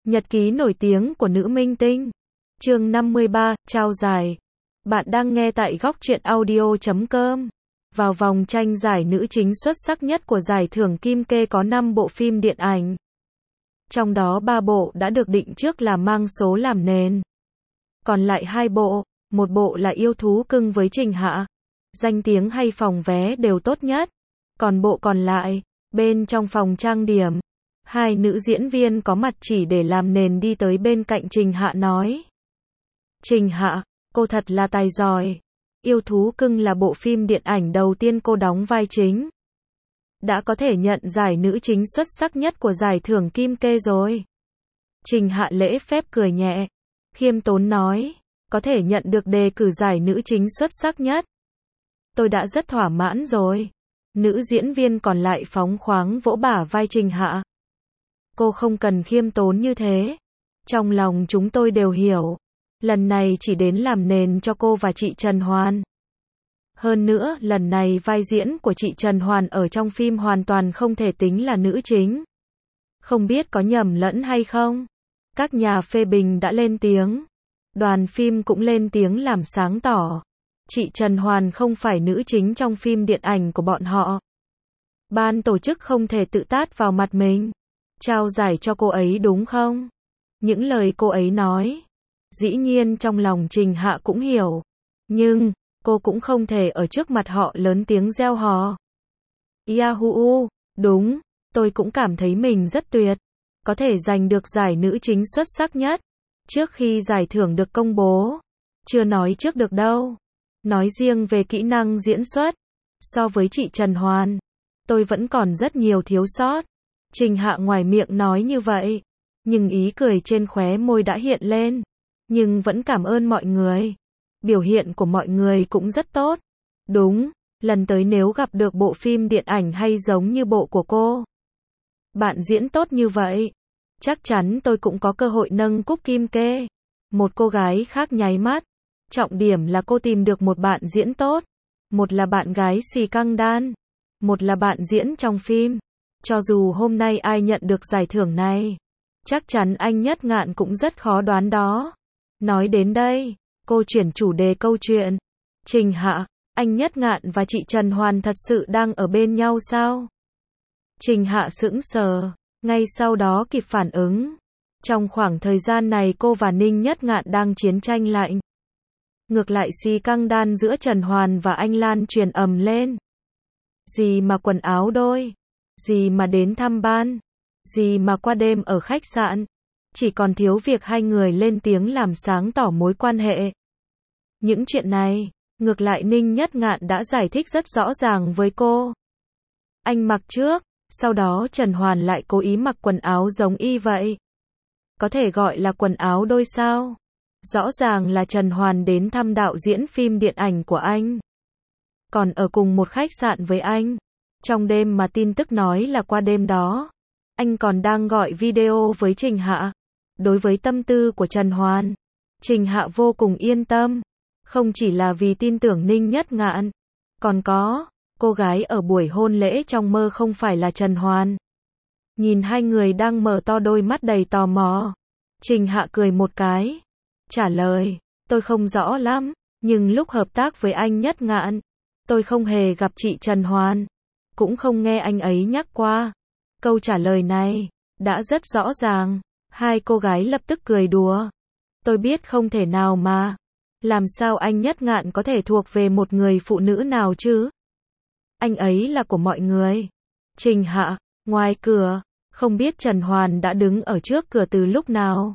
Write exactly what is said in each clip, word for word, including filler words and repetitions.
Nhật ký nổi tiếng của nữ minh tinh. Chương năm mươi ba, trao giải. Bạn đang nghe tại góc truyện audio chấm com. Vào vòng tranh giải nữ chính xuất sắc nhất của giải thưởng Kim Kê có năm bộ phim điện ảnh. Trong đó ba bộ đã được định trước là mang số làm nền. Còn lại hai bộ, một bộ là Yêu thú cưng với Trình Hạ. Danh tiếng hay phòng vé đều tốt nhất. Còn bộ còn lại, bên trong phòng trang điểm, hai nữ diễn viên có mặt chỉ để làm nền đi tới bên cạnh Trình Hạ nói: Trình Hạ, cô thật là tài giỏi. Yêu thú cưng là bộ phim điện ảnh đầu tiên cô đóng vai chính. Đã có thể nhận giải nữ chính xuất sắc nhất của giải thưởng Kim Kê rồi. Trình Hạ lễ phép cười nhẹ, khiêm tốn nói: có thể nhận được đề cử giải nữ chính xuất sắc nhất. Tôi đã rất thỏa mãn rồi. Nữ diễn viên còn lại phóng khoáng vỗ bả vai Trình Hạ. Cô không cần khiêm tốn như thế. Trong lòng chúng tôi đều hiểu. Lần này chỉ đến làm nền cho cô và chị Trần Hoàn. Hơn nữa, lần này vai diễn của chị Trần Hoàn ở trong phim hoàn toàn không thể tính là nữ chính. Không biết có nhầm lẫn hay không? Các nhà phê bình đã lên tiếng. Đoàn phim cũng lên tiếng làm sáng tỏ. Chị Trần Hoàn không phải nữ chính trong phim điện ảnh của bọn họ. Ban tổ chức không thể tự tát vào mặt mình. Trao giải cho cô ấy đúng không? Những lời cô ấy nói, dĩ nhiên trong lòng Trình Hạ cũng hiểu. Nhưng, cô cũng không thể ở trước mặt họ lớn tiếng reo hò. Yahoo, đúng, tôi cũng cảm thấy mình rất tuyệt. Có thể giành được giải nữ chính xuất sắc nhất. Trước khi giải thưởng được công bố. Chưa nói trước được đâu. Nói riêng về kỹ năng diễn xuất. So với chị Trần Hoàn, tôi vẫn còn rất nhiều thiếu sót. Trình Hạ ngoài miệng nói như vậy. Nhưng ý cười trên khóe môi đã hiện lên. Nhưng vẫn cảm ơn mọi người. Biểu hiện của mọi người cũng rất tốt. Đúng, lần tới nếu gặp được bộ phim điện ảnh hay giống như bộ của cô, bạn diễn tốt như vậy, chắc chắn tôi cũng có cơ hội nâng cúp Kim Kê. Một cô gái khác nháy mắt. Trọng điểm là cô tìm được một bạn diễn tốt. Một là bạn gái xì căng đan. Một là bạn diễn trong phim. Cho dù hôm nay ai nhận được giải thưởng này, chắc chắn anh Nhất Ngạn cũng rất khó đoán đó. Nói đến đây, cô chuyển chủ đề câu chuyện. Trình Hạ, anh Nhất Ngạn và chị Trần Hoàn thật sự đang ở bên nhau sao? Trình Hạ sững sờ, ngay sau đó kịp phản ứng. Trong khoảng thời gian này cô và Ninh Nhất Ngạn đang chiến tranh lạnh. Ngược lại xì căng đan giữa Trần Hoàn và anh lan truyền ầm lên. Gì mà quần áo đôi, gì mà đến thăm ban, gì mà qua đêm ở khách sạn. Chỉ còn thiếu việc hai người lên tiếng làm sáng tỏ mối quan hệ. Những chuyện này, ngược lại Ninh Nhất Ngạn đã giải thích rất rõ ràng với cô. Anh mặc trước, sau đó Trần Hoàn lại cố ý mặc quần áo giống y vậy. Có thể gọi là quần áo đôi sao? Rõ ràng là Trần Hoàn đến thăm đạo diễn phim điện ảnh của anh. Còn ở cùng một khách sạn với anh. Trong đêm mà tin tức nói là qua đêm đó, anh còn đang gọi video với Trình Hạ. Đối với tâm tư của Trần Hoàn, Trình Hạ vô cùng yên tâm. Không chỉ là vì tin tưởng Ninh Nhất Ngạn, còn có, cô gái ở buổi hôn lễ trong mơ không phải là Trần Hoàn. Nhìn hai người đang mở to đôi mắt đầy tò mò, Trình Hạ cười một cái, trả lời, tôi không rõ lắm, nhưng lúc hợp tác với anh Nhất Ngạn, tôi không hề gặp chị Trần Hoàn, cũng không nghe anh ấy nhắc qua. Câu trả lời này đã rất rõ ràng. Hai cô gái lập tức cười đùa. Tôi biết không thể nào mà. Làm sao anh Nhất Ngạn có thể thuộc về một người phụ nữ nào chứ? Anh ấy là của mọi người. Trình Hạ, ngoài cửa, không biết Trần Hoàn đã đứng ở trước cửa từ lúc nào.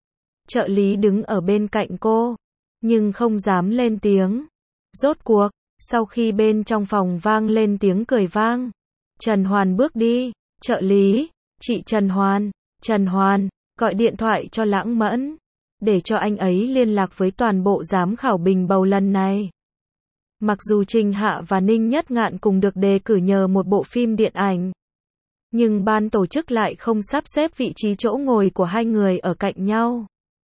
Trợ lý đứng ở bên cạnh cô, nhưng không dám lên tiếng. Rốt cuộc, sau khi bên trong phòng vang lên tiếng cười vang, Trần Hoàn bước đi. Trợ lý, chị Trần Hoàn, Trần Hoàn, gọi điện thoại cho Lãng Mẫn, để cho anh ấy liên lạc với toàn bộ giám khảo bình bầu lần này. Mặc dù Trình Hạ và Ninh Nhất Ngạn cùng được đề cử nhờ một bộ phim điện ảnh, nhưng ban tổ chức lại không sắp xếp vị trí chỗ ngồi của hai người ở cạnh nhau.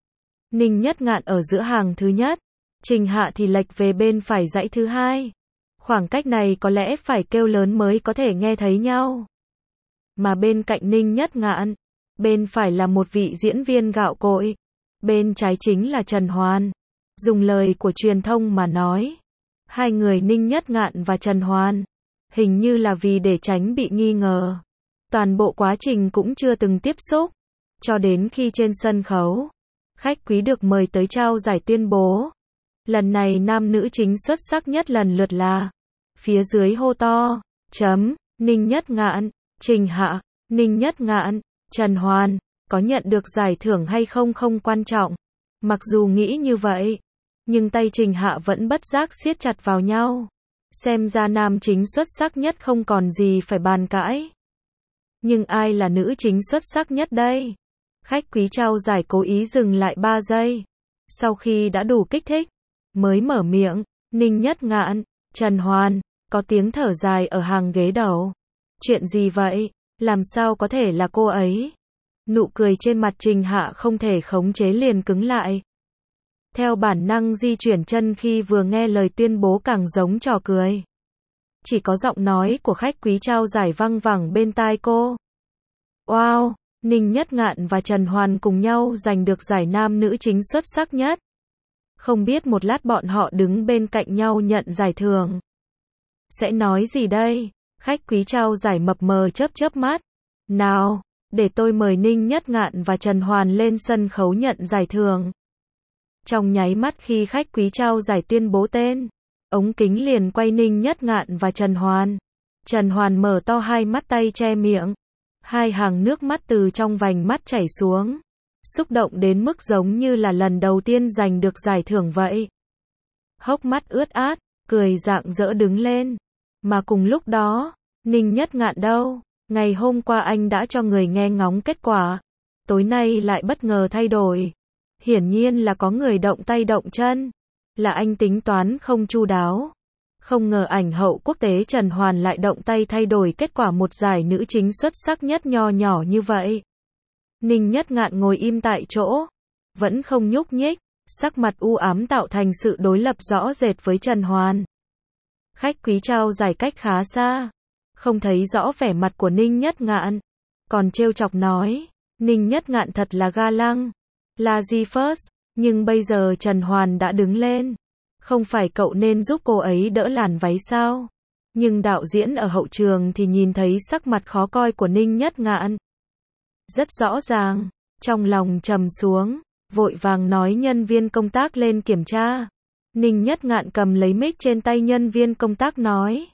Ninh Nhất Ngạn ở giữa hàng thứ nhất, Trình Hạ thì lệch về bên phải dãy thứ hai. Khoảng cách này có lẽ phải kêu lớn mới có thể nghe thấy nhau. Mà bên cạnh Ninh Nhất Ngạn, Bên phải là một vị diễn viên gạo cội. Bên trái chính là Trần Hoàn. Dùng lời của truyền thông mà nói, hai người Ninh Nhất Ngạn và Trần Hoàn, hình như là vì để tránh bị nghi ngờ. Toàn bộ quá trình cũng chưa từng tiếp xúc. Cho đến khi trên sân khấu, khách quý được mời tới trao giải tuyên bố. Lần này nam nữ chính xuất sắc nhất lần lượt là, phía dưới hô to, chấm, Ninh Nhất Ngạn, Trình Hạ, Ninh Nhất Ngạn, Trần Hoàn, có nhận được giải thưởng hay không không quan trọng. Mặc dù nghĩ như vậy, nhưng tay Trình Hạ vẫn bất giác siết chặt vào nhau. Xem ra nam chính xuất sắc nhất không còn gì phải bàn cãi. Nhưng ai là nữ chính xuất sắc nhất đây? Khách quý trao giải cố ý dừng lại ba giây. Sau khi đã đủ kích thích, mới mở miệng, Ninh Nhất Ngạn, Trần Hoàn, có tiếng thở dài ở hàng ghế đầu. Chuyện gì vậy? Làm sao có thể là cô ấy? Nụ cười trên mặt Trình Hạ không thể khống chế liền cứng lại. Theo bản năng di chuyển chân khi vừa nghe lời tuyên bố càng giống trò cười. Chỉ có giọng nói của khách quý trao giải văng vẳng bên tai cô. Wow, Ninh Nhất Ngạn và Trần Hoàn cùng nhau giành được giải nam nữ chính xuất sắc nhất. Không biết một lát bọn họ đứng bên cạnh nhau nhận giải thưởng sẽ nói gì đây? Khách quý trao giải mập mờ chớp chớp mắt. Nào, để tôi mời Ninh Nhất Ngạn và Trần Hoàn lên sân khấu nhận giải thưởng. Trong nháy mắt khi khách quý trao giải tuyên bố tên, ống kính liền quay Ninh Nhất Ngạn và Trần Hoàn. Trần Hoàn mở to hai mắt, tay che miệng. Hai hàng nước mắt từ trong vành mắt chảy xuống. Xúc động đến mức giống như là lần đầu tiên giành được giải thưởng vậy. Hốc mắt ướt át, cười rạng rỡ đứng lên. Mà cùng lúc đó, Ninh Nhất Ngạn đâu? Ngày hôm qua anh đã cho người nghe ngóng kết quả. Tối nay lại bất ngờ thay đổi. Hiển nhiên là có người động tay động chân. Là anh tính toán không chu đáo. Không ngờ ảnh hậu quốc tế Trần Hoàn lại động tay thay đổi kết quả một giải nữ chính xuất sắc nhất nho nhỏ như vậy. Ninh Nhất Ngạn ngồi im tại chỗ, vẫn không nhúc nhích, sắc mặt u ám tạo thành sự đối lập rõ rệt với Trần Hoàn. Khách quý trao giải cách khá xa, không thấy rõ vẻ mặt của Ninh Nhất Ngạn, còn trêu chọc nói, Ninh Nhất Ngạn thật là ga lăng, là gì first, nhưng bây giờ Trần Hoàn đã đứng lên, không phải cậu nên giúp cô ấy đỡ làn váy sao? Nhưng đạo diễn ở hậu trường thì nhìn thấy sắc mặt khó coi của Ninh Nhất Ngạn. Rất rõ ràng, trong lòng trầm xuống, vội vàng nói nhân viên công tác lên kiểm tra. Ninh Nhất Ngạn cầm lấy mic trên tay nhân viên công tác nói.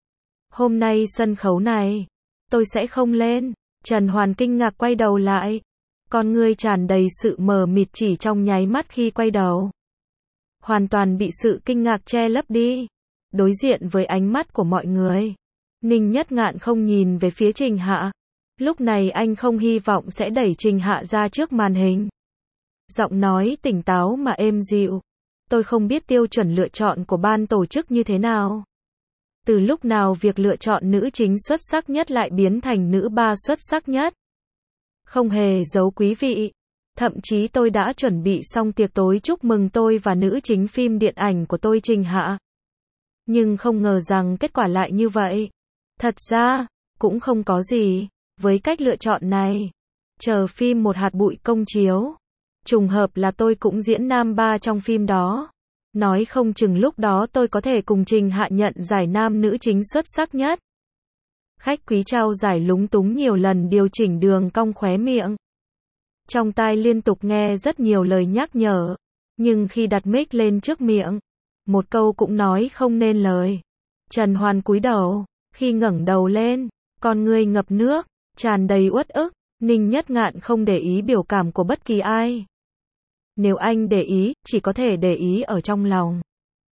Hôm nay sân khấu này, tôi sẽ không lên. Trần Hoàn kinh ngạc quay đầu lại. Con ngươi tràn đầy sự mờ mịt chỉ trong nháy mắt khi quay đầu. Hoàn toàn bị sự kinh ngạc che lấp đi. Đối diện với ánh mắt của mọi người, Ninh Nhất Ngạn không nhìn về phía Trình Hạ. Lúc này anh không hy vọng sẽ đẩy Trình Hạ ra trước màn hình. Giọng nói tỉnh táo mà êm dịu. Tôi không biết tiêu chuẩn lựa chọn của ban tổ chức như thế nào. Từ lúc nào việc lựa chọn nữ chính xuất sắc nhất lại biến thành nữ ba xuất sắc nhất? Không hề giấu quý vị. Thậm chí tôi đã chuẩn bị xong tiệc tối chúc mừng tôi và nữ chính phim điện ảnh của tôi Trình Hạ. Nhưng không ngờ rằng kết quả lại như vậy. Thật ra, cũng không có gì với cách lựa chọn này. Chờ phim Một Hạt Bụi công chiếu. Trùng hợp là tôi cũng diễn nam ba trong phim đó. Nói không chừng lúc đó tôi có thể cùng Trình Hạ nhận giải nam nữ chính xuất sắc nhất. Khách quý trao giải lúng túng nhiều lần điều chỉnh đường cong khóe miệng. Trong tai liên tục nghe rất nhiều lời nhắc nhở. Nhưng khi đặt mic lên trước miệng, một câu cũng nói không nên lời. Trần Hoàn cúi đầu, khi ngẩng đầu lên, con ngươi ngập nước, tràn đầy uất ức. Ninh Nhất Ngạn không để ý biểu cảm của bất kỳ ai. Nếu anh để ý, chỉ có thể để ý ở trong lòng.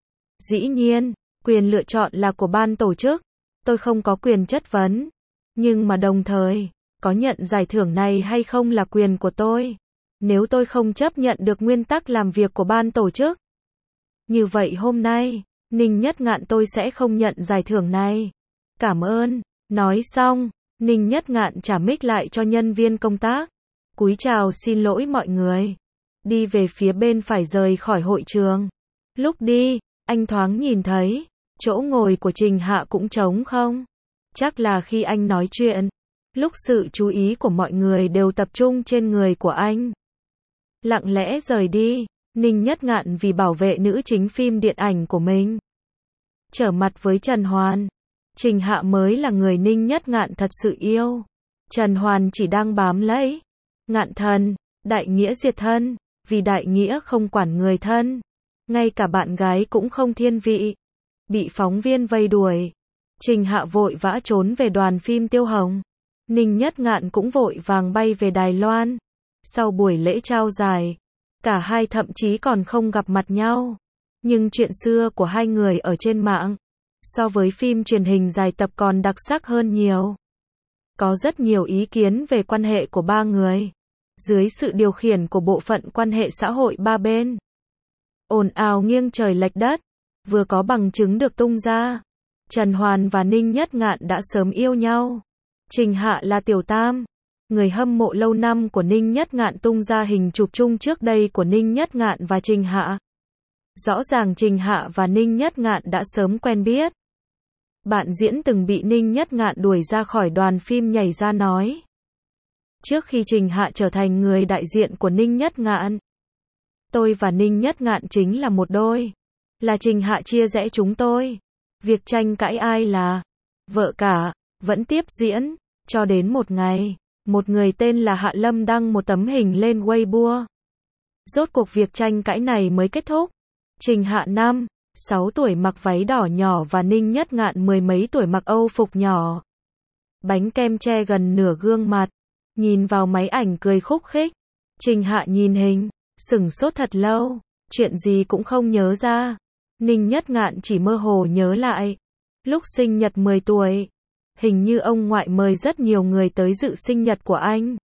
Dĩ nhiên, quyền lựa chọn là của ban tổ chức. Tôi không có quyền chất vấn. Nhưng mà đồng thời, có nhận giải thưởng này hay không là quyền của tôi. Nếu tôi không chấp nhận được nguyên tắc làm việc của ban tổ chức, như vậy hôm nay, Ninh Nhất Ngạn tôi sẽ không nhận giải thưởng này. Cảm ơn. Nói xong, Ninh Nhất Ngạn trả mic lại cho nhân viên công tác. Cúi chào xin lỗi mọi người. Đi về phía bên phải rời khỏi hội trường. Lúc đi, anh thoáng nhìn thấy, chỗ ngồi của Trình Hạ cũng trống không. Chắc là khi anh nói chuyện, Lúc sự chú ý của mọi người đều tập trung trên người của anh. Lặng lẽ rời đi, Ninh Nhất Ngạn vì bảo vệ nữ chính phim điện ảnh của mình. Trở mặt với Trần Hoàn. Trình Hạ mới là người Ninh Nhất Ngạn thật sự yêu. Trần Hoàn chỉ đang bám lấy. Ngạn thần, đại nghĩa diệt thân, vì đại nghĩa không quản người thân. Ngay cả bạn gái cũng không thiên vị. Bị phóng viên vây đuổi. Trình Hạ vội vã trốn về đoàn phim Tiêu Hồng. Ninh Nhất Ngạn cũng vội vàng bay về Đài Loan. Sau buổi lễ trao giải, cả hai thậm chí còn không gặp mặt nhau. Nhưng chuyện xưa của hai người ở trên mạng, so với phim truyền hình dài tập còn đặc sắc hơn nhiều. Có rất nhiều ý kiến về quan hệ của ba người. Dưới sự điều khiển của bộ phận quan hệ xã hội ba bên. Ồn ào nghiêng trời lệch đất. Vừa có bằng chứng được tung ra. Trần Hoàn và Ninh Nhất Ngạn đã sớm yêu nhau. Trình Hạ là tiểu tam. Người hâm mộ lâu năm của Ninh Nhất Ngạn tung ra hình chụp chung trước đây của Ninh Nhất Ngạn và Trình Hạ. Rõ ràng Trình Hạ và Ninh Nhất Ngạn đã sớm quen biết. Bạn diễn từng bị Ninh Nhất Ngạn đuổi ra khỏi đoàn phim nhảy ra nói. Trước khi Trình Hạ trở thành người đại diện của Ninh Nhất Ngạn, tôi và Ninh Nhất Ngạn chính là một đôi. Là Trình Hạ chia rẽ chúng tôi. Việc tranh cãi ai là vợ cả, vẫn tiếp diễn, cho đến một ngày, một người tên là Hạ Lâm đăng một tấm hình lên Weibo. Rốt cuộc việc tranh cãi này mới kết thúc. Trình Hạ năm, sáu tuổi mặc váy đỏ nhỏ và Ninh Nhất Ngạn mười mấy tuổi mặc Âu phục nhỏ. Bánh kem che gần nửa gương mặt. Nhìn vào máy ảnh cười khúc khích. Trình Hạ nhìn hình, sửng sốt thật lâu, chuyện gì cũng không nhớ ra. Ninh Nhất Ngạn chỉ mơ hồ nhớ lại. Lúc sinh nhật mười tuổi, hình như ông ngoại mời rất nhiều người tới dự sinh nhật của anh.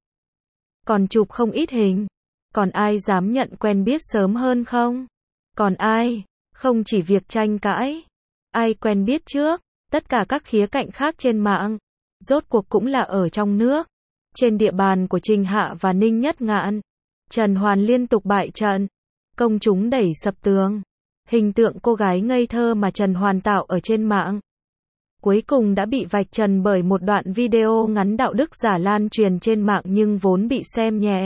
Còn chụp không ít hình. Còn ai dám nhận quen biết sớm hơn không? Còn ai? Không chỉ việc tranh cãi. Ai quen biết trước? Tất cả các khía cạnh khác trên mạng. Rốt cuộc cũng là ở trong nước. Trên địa bàn của Trình Hạ và Ninh Nhất Ngạn, Trần Hoàn liên tục bại trận. Công chúng đẩy sập tường. Hình tượng cô gái ngây thơ mà Trần Hoàn tạo ở trên mạng, cuối cùng đã bị vạch trần bởi một đoạn video ngắn đạo đức giả lan truyền trên mạng nhưng vốn bị xem nhẹ.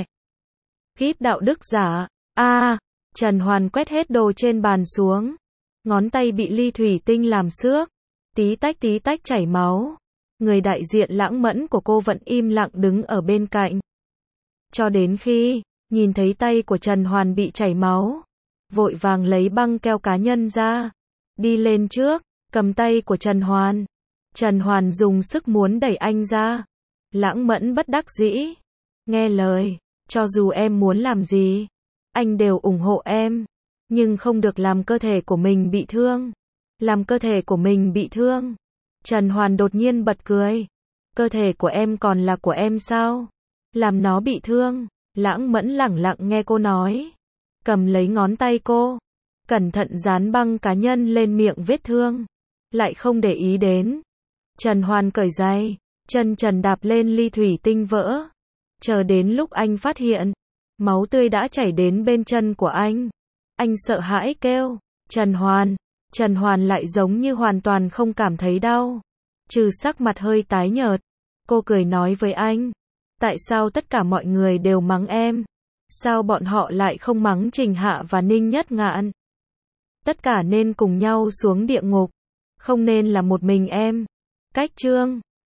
Kíp đạo đức giả. A, à, Trần Hoàn quét hết đồ trên bàn xuống. Ngón tay bị ly thủy tinh làm xước. Tí tách tí tách chảy máu. Người đại diện lãng mẫn của cô vẫn im lặng đứng ở bên cạnh. Cho đến khi nhìn thấy tay của Trần Hoàn bị chảy máu, vội vàng lấy băng keo cá nhân ra, đi lên trước, cầm tay của Trần Hoàn. Trần Hoàn dùng sức muốn đẩy anh ra. Lãng mẫn bất đắc dĩ. Nghe lời, cho dù em muốn làm gì, anh đều ủng hộ em. Nhưng không được làm cơ thể của mình bị thương. Làm cơ thể của mình bị thương. Trần Hoàn đột nhiên bật cười. Cơ thể của em còn là của em sao? Làm nó bị thương. Lãng mẫn lẳng lặng nghe cô nói. Cầm lấy ngón tay cô. Cẩn thận dán băng cá nhân lên miệng vết thương. Lại không để ý đến. Trần Hoàn cởi giày. Chân trần đạp lên ly thủy tinh vỡ. Chờ đến lúc anh phát hiện. Máu tươi đã chảy đến bên chân của anh. Anh sợ hãi kêu. Trần Hoàn. Trần Hoàn lại giống như hoàn toàn không cảm thấy đau. Trừ sắc mặt hơi tái nhợt. Cô cười nói với anh. Tại sao tất cả mọi người đều mắng em? Sao bọn họ lại không mắng Trình Hạ và Ninh Nhất Ngạn? Tất cả nên cùng nhau xuống địa ngục. Không nên là một mình em. Cách chương.